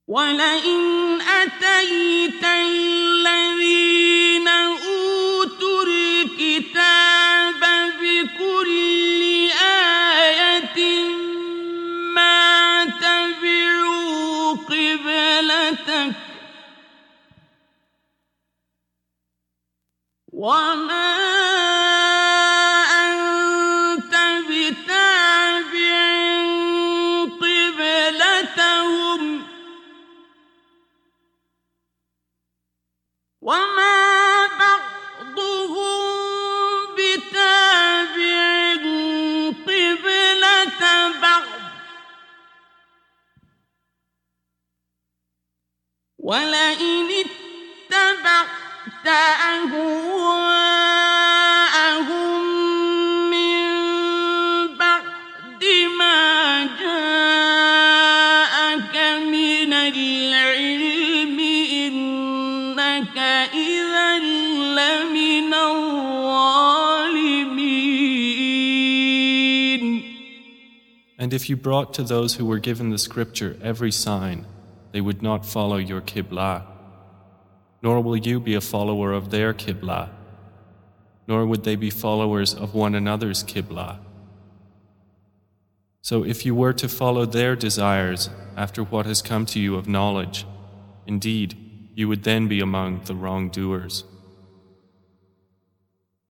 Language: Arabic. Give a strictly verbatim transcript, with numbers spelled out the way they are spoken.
وَلَئِنْ أَتَيْتَ الَّذِينَ أُوتُوا الْكِتَابَ بِكُلِّ آيَةٍ مَا تَبِعُوا قِبْلَتَكَ وَمَا أَنْتَ بِتَابِعٍ قِبْلَتَهُمْ وَمَا بَعْضُهُم بِتَابِعٍ قِبْلَةَ بَعْضٍ ۚ وَلَئِنِ اتَّبَعْتَ أَهْوَاءَهُم مِّن بَعْدِ مَا جَاءَكَ مِنَ الْعِلْمِ إِنَّكَ إِذًا لَّمِنَ الظَّالِمِينَ. And if you brought to those who were given the scripture every sign, they would not follow your Qibla, nor will you be a follower of their Qibla, nor would they be followers of one another's Qibla. So if you were to follow their desires after what has come to you of knowledge, indeed, you would then be among the wrongdoers.